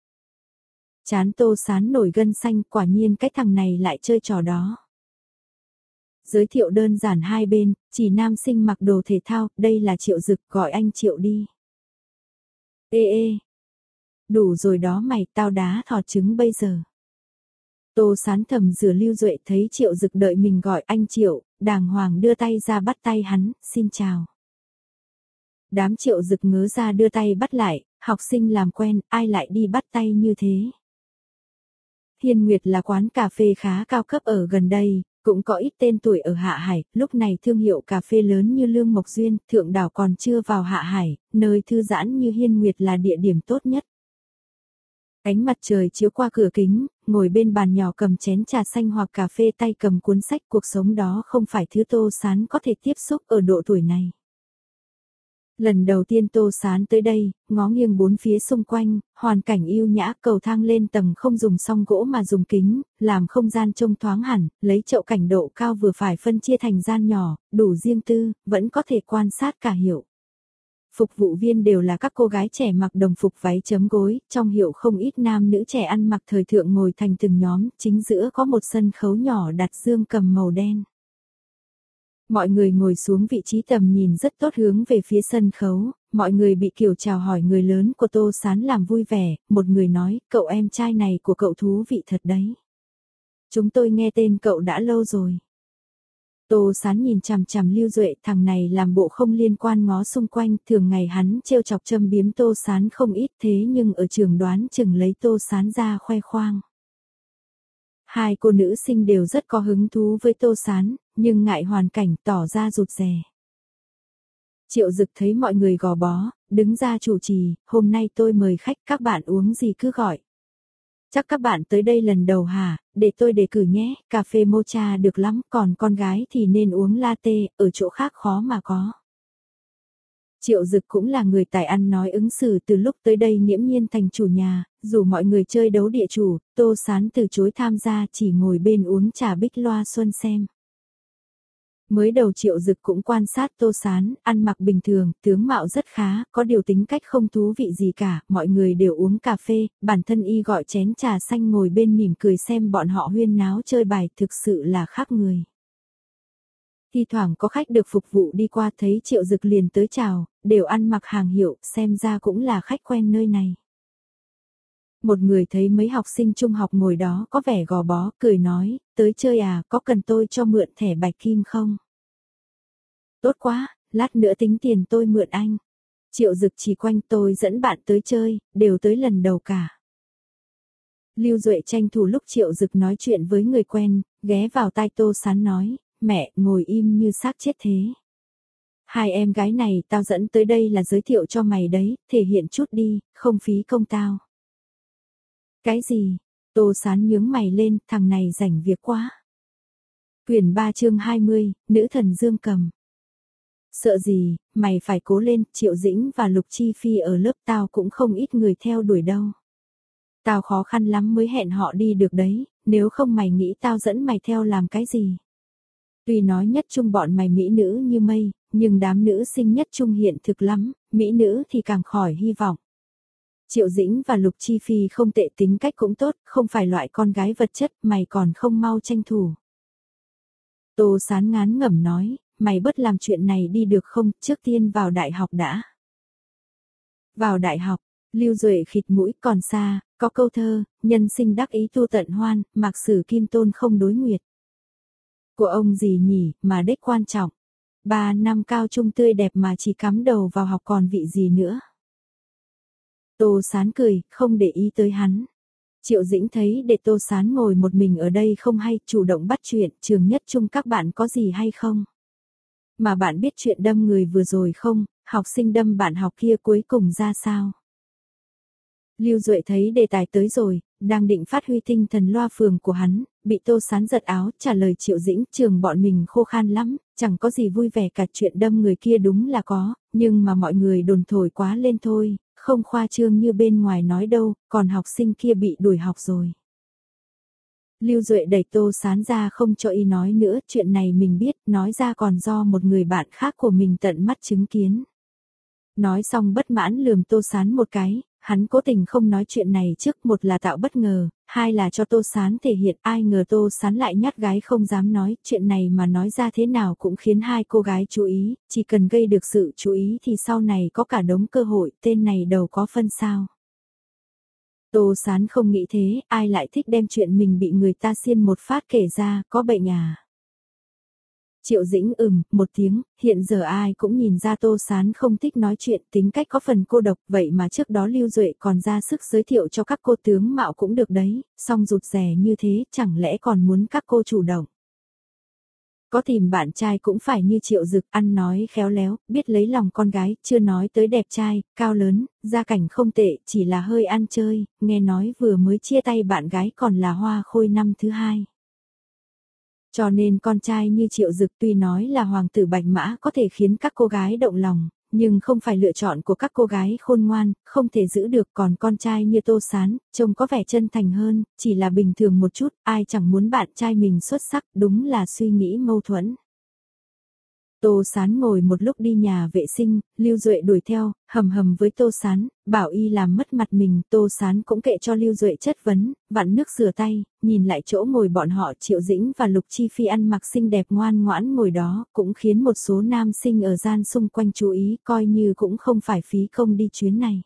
Chán Tô Sán nổi gân xanh, quả nhiên cái thằng này lại chơi trò đó. Giới thiệu đơn giản hai bên, chỉ nam sinh mặc đồ thể thao, đây là Triệu Dực, gọi anh Triệu đi. Ê ê, đủ rồi đó mày, tao đá thọt trứng bây giờ. Tô Sán thầm rửa Lưu Duệ thấy Triệu Dực đợi mình gọi anh Triệu, đàng hoàng đưa tay ra bắt tay hắn, xin chào. Đám Triệu Dực ngớ ra đưa tay bắt lại, học sinh làm quen, ai lại đi bắt tay như thế. Hiên Nguyệt là quán cà phê khá cao cấp ở gần đây, cũng có ít tên tuổi ở Hạ Hải, lúc này thương hiệu cà phê lớn như Lương Mộc Duyên, Thượng Đảo còn chưa vào Hạ Hải, nơi thư giãn như Hiên Nguyệt là địa điểm tốt nhất. Ánh mặt trời chiếu qua cửa kính, ngồi bên bàn nhỏ cầm chén trà xanh hoặc cà phê, tay cầm cuốn sách, cuộc sống đó không phải thứ Tô Sán có thể tiếp xúc ở độ tuổi này. Lần đầu tiên Tô Sán tới đây, ngó nghiêng bốn phía xung quanh, hoàn cảnh yêu nhã, cầu thang lên tầng không dùng song gỗ mà dùng kính, làm không gian trông thoáng hẳn, lấy chậu cảnh độ cao vừa phải phân chia thành gian nhỏ, đủ riêng tư, vẫn có thể quan sát cả hiệu. Phục vụ viên đều là các cô gái trẻ mặc đồng phục váy chấm gối, trong hiệu không ít nam nữ trẻ ăn mặc thời thượng ngồi thành từng nhóm, chính giữa có một sân khấu nhỏ đặt dương cầm màu đen. Mọi người ngồi xuống vị trí tầm nhìn rất tốt hướng về phía sân khấu, mọi người bị kiểu chào hỏi người lớn của Tô Sán làm vui vẻ, một người nói, cậu em trai này của cậu thú vị thật đấy. Chúng tôi nghe tên cậu đã lâu rồi. Tô Sán nhìn chằm chằm Lưu Duệ, thằng này làm bộ không liên quan ngó xung quanh, thường ngày hắn trêu chọc châm biếm Tô Sán không ít thế nhưng ở trường đoán chừng lấy Tô Sán ra khoe khoang. Hai cô nữ sinh đều rất có hứng thú với Tô Sán, nhưng ngại hoàn cảnh tỏ ra rụt rè. Triệu Dực thấy mọi người gò bó, đứng ra chủ trì, hôm nay tôi mời khách, các bạn uống gì cứ gọi. Chắc các bạn tới đây lần đầu hả, để tôi đề cử nhé, cà phê mocha được lắm, còn con gái thì nên uống latte, ở chỗ khác khó mà có. Triệu Dực cũng là người tài ăn nói ứng xử, từ lúc tới đây nghiễm nhiên thành chủ nhà, dù mọi người chơi đấu địa chủ, Tô Sán từ chối tham gia, chỉ ngồi bên uống trà bích loa xuân xem. Mới đầu Triệu Dực cũng quan sát Tô Sán, ăn mặc bình thường, tướng mạo rất khá, có điều tính cách không thú vị gì cả, mọi người đều uống cà phê, bản thân y gọi chén trà xanh ngồi bên mỉm cười xem bọn họ huyên náo chơi bài, thực sự là khác người. Thi thoảng có khách được phục vụ đi qua thấy Triệu Dực liền tới chào, đều ăn mặc hàng hiệu, xem ra cũng là khách quen nơi này. Một người thấy mấy học sinh trung học ngồi đó có vẻ gò bó, cười nói, tới chơi à, có cần tôi cho mượn thẻ bạch kim không? Tốt quá, lát nữa tính tiền tôi mượn anh. Triệu Dực chỉ quanh tôi dẫn bạn tới chơi, đều tới lần đầu cả. Lưu Duệ tranh thủ lúc Triệu Dực nói chuyện với người quen, ghé vào tai Tô Sán nói, mẹ, ngồi im như xác chết thế. Hai em gái này tao dẫn tới đây là giới thiệu cho mày đấy, thể hiện chút đi, không phí công tao. Cái gì? Tô Sán nhướng mày lên, thằng này rảnh việc quá. Quyển ba chương hai mươi, Nữ thần Dương Cầm. Sợ gì, mày phải cố lên, Triệu Dĩnh và Lục Chi Phi ở lớp tao cũng không ít người theo đuổi đâu. Tao khó khăn lắm mới hẹn họ đi được đấy, nếu không mày nghĩ tao dẫn mày theo làm cái gì? Tuy nói nhất trung bọn mày mỹ nữ như mây, nhưng đám nữ sinh nhất trung hiện thực lắm, mỹ nữ thì càng khỏi hy vọng. Triệu Dĩnh và Lục Chi Phi không tệ, tính cách cũng tốt, không phải loại con gái vật chất, mày còn không mau tranh thủ. Tô Sán ngán ngẩm nói, mày bớt làm chuyện này đi được không, trước tiên vào đại học đã. Vào đại học, Lưu Duệ khịt mũi, còn xa, có câu thơ, nhân sinh đắc ý tu tận hoan, mạc sử kim tôn không đối nguyệt. Của ông gì nhỉ, mà đích quan trọng. Ba năm cao trung tươi đẹp mà chỉ cắm đầu vào học còn vị gì nữa. Tô Sán cười, không để ý tới hắn. Triệu Dĩnh thấy để Tô Sán ngồi một mình ở đây không hay, chủ động bắt chuyện, trường nhất trung các bạn có gì hay không? Mà bạn biết chuyện đâm người vừa rồi không, học sinh đâm bạn học kia cuối cùng ra sao? Lưu Duệ thấy đề tài tới rồi, đang định phát huy tinh thần loa phường của hắn, bị Tô Sán giật áo, trả lời Triệu Dĩnh, trường bọn mình khô khan lắm, chẳng có gì vui vẻ cả, chuyện đâm người kia đúng là có, nhưng mà mọi người đồn thổi quá lên thôi, không khoa trương như bên ngoài nói đâu, còn học sinh kia bị đuổi học rồi. Lưu Duệ đẩy Tô Sán ra không cho y nói nữa, chuyện này mình biết, nói ra còn do một người bạn khác của mình tận mắt chứng kiến. Nói xong bất mãn lườm Tô Sán một cái, hắn cố tình không nói chuyện này trước, một là tạo bất ngờ, hai là cho Tô Sán thể hiện, ai ngờ Tô Sán lại nhát gái không dám nói, chuyện này mà nói ra thế nào cũng khiến hai cô gái chú ý, chỉ cần gây được sự chú ý thì sau này có cả đống cơ hội, tên này đầu có phân sao. Tô Sán không nghĩ thế, ai lại thích đem chuyện mình bị người ta xiên một phát kể ra, có bệnh à? Triệu Dĩnh ừm, một tiếng, hiện giờ ai cũng nhìn ra Tô Sán không thích nói chuyện, tính cách có phần cô độc, vậy mà trước đó Lưu Duệ còn ra sức giới thiệu cho các cô tướng mạo cũng được đấy, song rụt rè như thế, chẳng lẽ còn muốn các cô chủ động. Có tìm bạn trai cũng phải như Triệu Dực, ăn nói khéo léo, biết lấy lòng con gái, chưa nói tới đẹp trai, cao lớn, gia cảnh không tệ, chỉ là hơi ăn chơi, nghe nói vừa mới chia tay bạn gái còn là hoa khôi năm thứ hai. Cho nên con trai như Triệu Dực tuy nói là hoàng tử bạch mã có thể khiến các cô gái động lòng, nhưng không phải lựa chọn của các cô gái khôn ngoan, không thể giữ được, còn con trai như Tô Sán, trông có vẻ chân thành hơn, chỉ là bình thường một chút, ai chẳng muốn bạn trai mình xuất sắc, đúng là suy nghĩ mâu thuẫn. Tô Sán ngồi một lúc đi nhà vệ sinh, Lưu Duệ đuổi theo, hầm hầm với Tô Sán, bảo y làm mất mặt mình, Tô Sán cũng kệ cho Lưu Duệ chất vấn, vặn nước rửa tay, nhìn lại chỗ ngồi bọn họ Triệu Dĩnh và Lục Chi Phi ăn mặc xinh đẹp ngoan ngoãn ngồi đó, cũng khiến một số nam sinh ở gian xung quanh chú ý, coi như cũng không phải phí công đi chuyến này.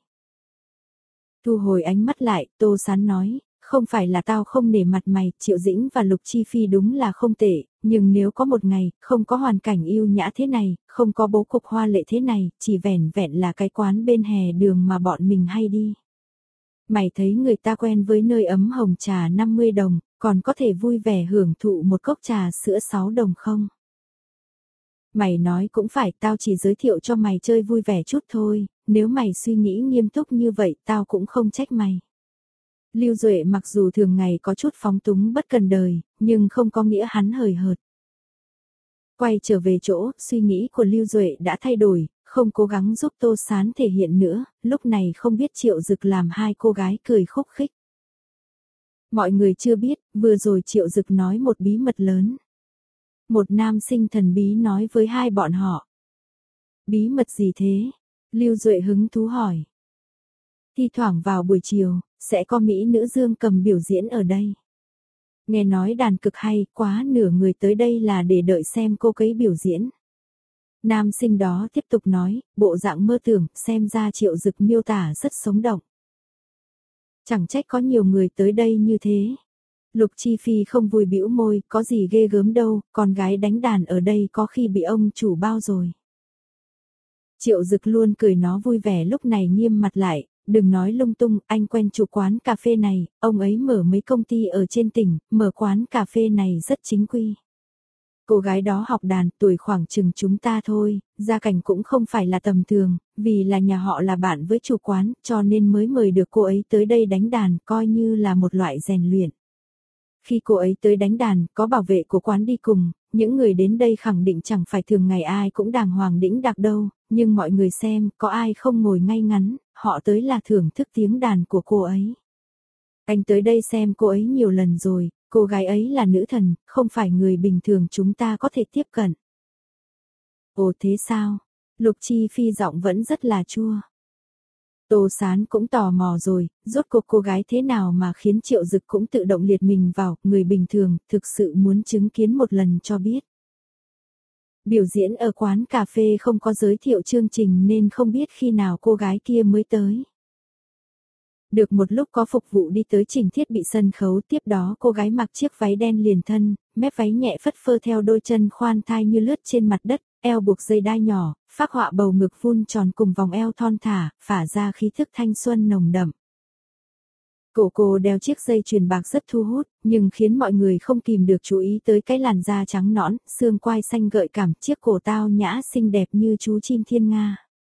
Thu hồi ánh mắt lại, Tô Sán nói, không phải là tao không nể mặt mày, Triệu Dĩnh và Lục Chi Phi đúng là không tệ, nhưng nếu có một ngày, không có hoàn cảnh yêu nhã thế này, không có bố cục hoa lệ thế này, chỉ vẻn vẹn là cái quán bên hè đường mà bọn mình hay đi. Mày thấy người ta quen với nơi ấm hồng trà năm mươi đồng, còn có thể vui vẻ hưởng thụ một cốc trà sữa sáu đồng không? Mày nói cũng phải, tao chỉ giới thiệu cho mày chơi vui vẻ chút thôi, nếu mày suy nghĩ nghiêm túc như vậy tao cũng không trách mày. Lưu Duệ mặc dù thường ngày có chút phóng túng bất cần đời, nhưng không có nghĩa hắn hời hợt. Quay trở về chỗ, suy nghĩ của Lưu Duệ đã thay đổi, không cố gắng giúp Tô Sán thể hiện nữa, lúc này không biết Triệu Dực làm hai cô gái cười khúc khích. Mọi người chưa biết, vừa rồi Triệu Dực nói một bí mật lớn. Một nam sinh thần bí nói với hai bọn họ. Bí mật gì thế? Lưu Duệ hứng thú hỏi. Thi thoảng vào buổi chiều, sẽ có mỹ nữ dương cầm biểu diễn ở đây. Nghe nói đàn cực hay, quá nửa người tới đây là để đợi xem cô ấy biểu diễn. Nam sinh đó tiếp tục nói, bộ dạng mơ tưởng, xem ra Triệu Dực miêu tả rất sống động. Chẳng trách có nhiều người tới đây như thế. Lục Chi Phi không vui bĩu môi, có gì ghê gớm đâu, con gái đánh đàn ở đây có khi bị ông chủ bao rồi. Triệu Dực luôn cười nó vui vẻ lúc này nghiêm mặt lại, đừng nói lung tung, anh quen chủ quán cà phê này, ông ấy mở mấy công ty ở trên tỉnh, mở quán cà phê này rất chính quy. Cô gái đó học đàn, tuổi khoảng chừng chúng ta thôi, gia cảnh cũng không phải là tầm thường, vì là nhà họ là bạn với chủ quán, cho nên mới mời được cô ấy tới đây đánh đàn, coi như là một loại rèn luyện. Khi cô ấy tới đánh đàn, có bảo vệ của quán đi cùng, những người đến đây khẳng định chẳng phải thường ngày ai cũng đàng hoàng đĩnh đạc đâu, nhưng mọi người xem, có ai không ngồi ngay ngắn, họ tới là thưởng thức tiếng đàn của cô ấy. Anh tới đây xem cô ấy nhiều lần rồi, cô gái ấy là nữ thần, không phải người bình thường chúng ta có thể tiếp cận. Ồ thế sao? Lục Chi Phi giọng vẫn rất là chua. Tô Sán cũng tò mò rồi, rốt cuộc cô gái thế nào mà khiến Triệu Dực cũng tự động liệt mình vào, người bình thường, thực sự muốn chứng kiến một lần cho biết. Biểu diễn ở quán cà phê không có giới thiệu chương trình nên không biết khi nào cô gái kia mới tới. Được một lúc có phục vụ đi tới chỉnh thiết bị sân khấu, tiếp đó cô gái mặc chiếc váy đen liền thân, mép váy nhẹ phất phơ theo đôi chân khoan thai như lướt trên mặt đất, eo buộc dây đai nhỏ, phác họa bầu ngực vun tròn cùng vòng eo thon thả, phả ra khí thức thanh xuân nồng đậm. Cổ cô đeo chiếc dây chuyền bạc rất thu hút, nhưng khiến mọi người không kìm được chú ý tới cái làn da trắng nõn, xương quai xanh gợi cảm, chiếc cổ tao nhã xinh đẹp như chú chim thiên nga.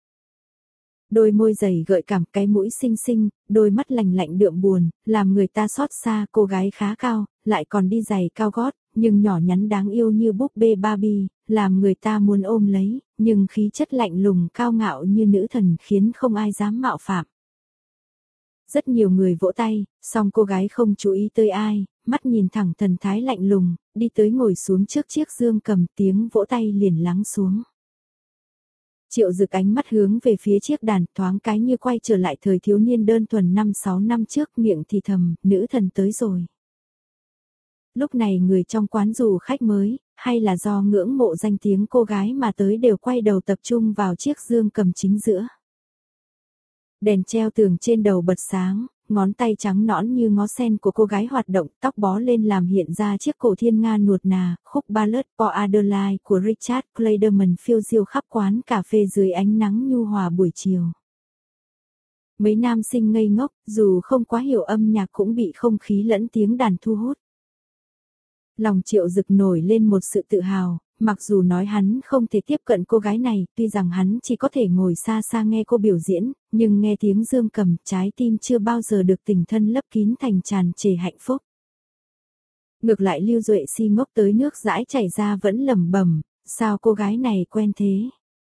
Đôi môi dày gợi cảm, cái mũi xinh xinh, đôi mắt lạnh lạnh đượm buồn, làm người ta xót xa. Cô gái khá cao, lại còn đi giày cao gót, nhưng nhỏ nhắn đáng yêu như búp bê Barbie, làm người ta muốn ôm lấy, nhưng khí chất lạnh lùng cao ngạo như nữ thần khiến không ai dám mạo phạm. Rất nhiều người vỗ tay, song cô gái không chú ý tới ai, mắt nhìn thẳng thần thái lạnh lùng, đi tới ngồi xuống trước chiếc dương cầm, tiếng vỗ tay liền lắng xuống. Triệu Dực ánh mắt hướng về phía chiếc đàn, thoáng cái như quay trở lại thời thiếu niên đơn thuần năm sáu năm trước, miệng thì thầm, nữ thần tới rồi. Lúc này người trong quán dù khách mới, hay là do ngưỡng mộ danh tiếng cô gái mà tới đều quay đầu tập trung vào chiếc dương cầm chính giữa. Đèn treo tường trên đầu bật sáng, ngón tay trắng nõn như ngó sen của cô gái hoạt động, tóc bó lên làm hiện ra chiếc cổ thiên nga nuột nà, khúc ballad For Adelaide của Richard Clayderman phiêu diêu khắp quán cà phê dưới ánh nắng nhu hòa buổi chiều. Mấy nam sinh ngây ngốc, dù không quá hiểu âm nhạc cũng bị không khí lẫn tiếng đàn thu hút. Lòng Triệu Dực nổi lên một sự tự hào, mặc dù nói hắn không thể tiếp cận cô gái này, tuy rằng hắn chỉ có thể ngồi xa xa nghe cô biểu diễn, nhưng nghe tiếng dương cầm, trái tim chưa bao giờ được tình thân lấp kín thành tràn trề hạnh phúc. Ngược lại Lưu Duệ si ngốc tới nước dãi chảy ra vẫn lẩm bẩm, sao cô gái này quen thế?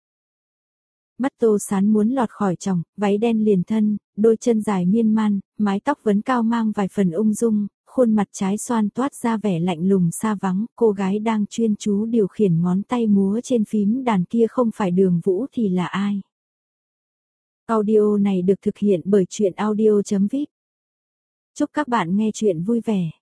Mắt Tô Sán muốn lọt khỏi tròng, váy đen liền thân, đôi chân dài miên man, mái tóc vấn cao mang vài phần ung dung, khuôn mặt trái xoan toát ra vẻ lạnh lùng xa vắng, cô gái đang chuyên chú điều khiển ngón tay múa trên phím đàn kia không phải Đường Vũ thì là ai? Audio này được thực hiện bởi truyện audio chấm vip. Chúc các bạn nghe truyện vui vẻ.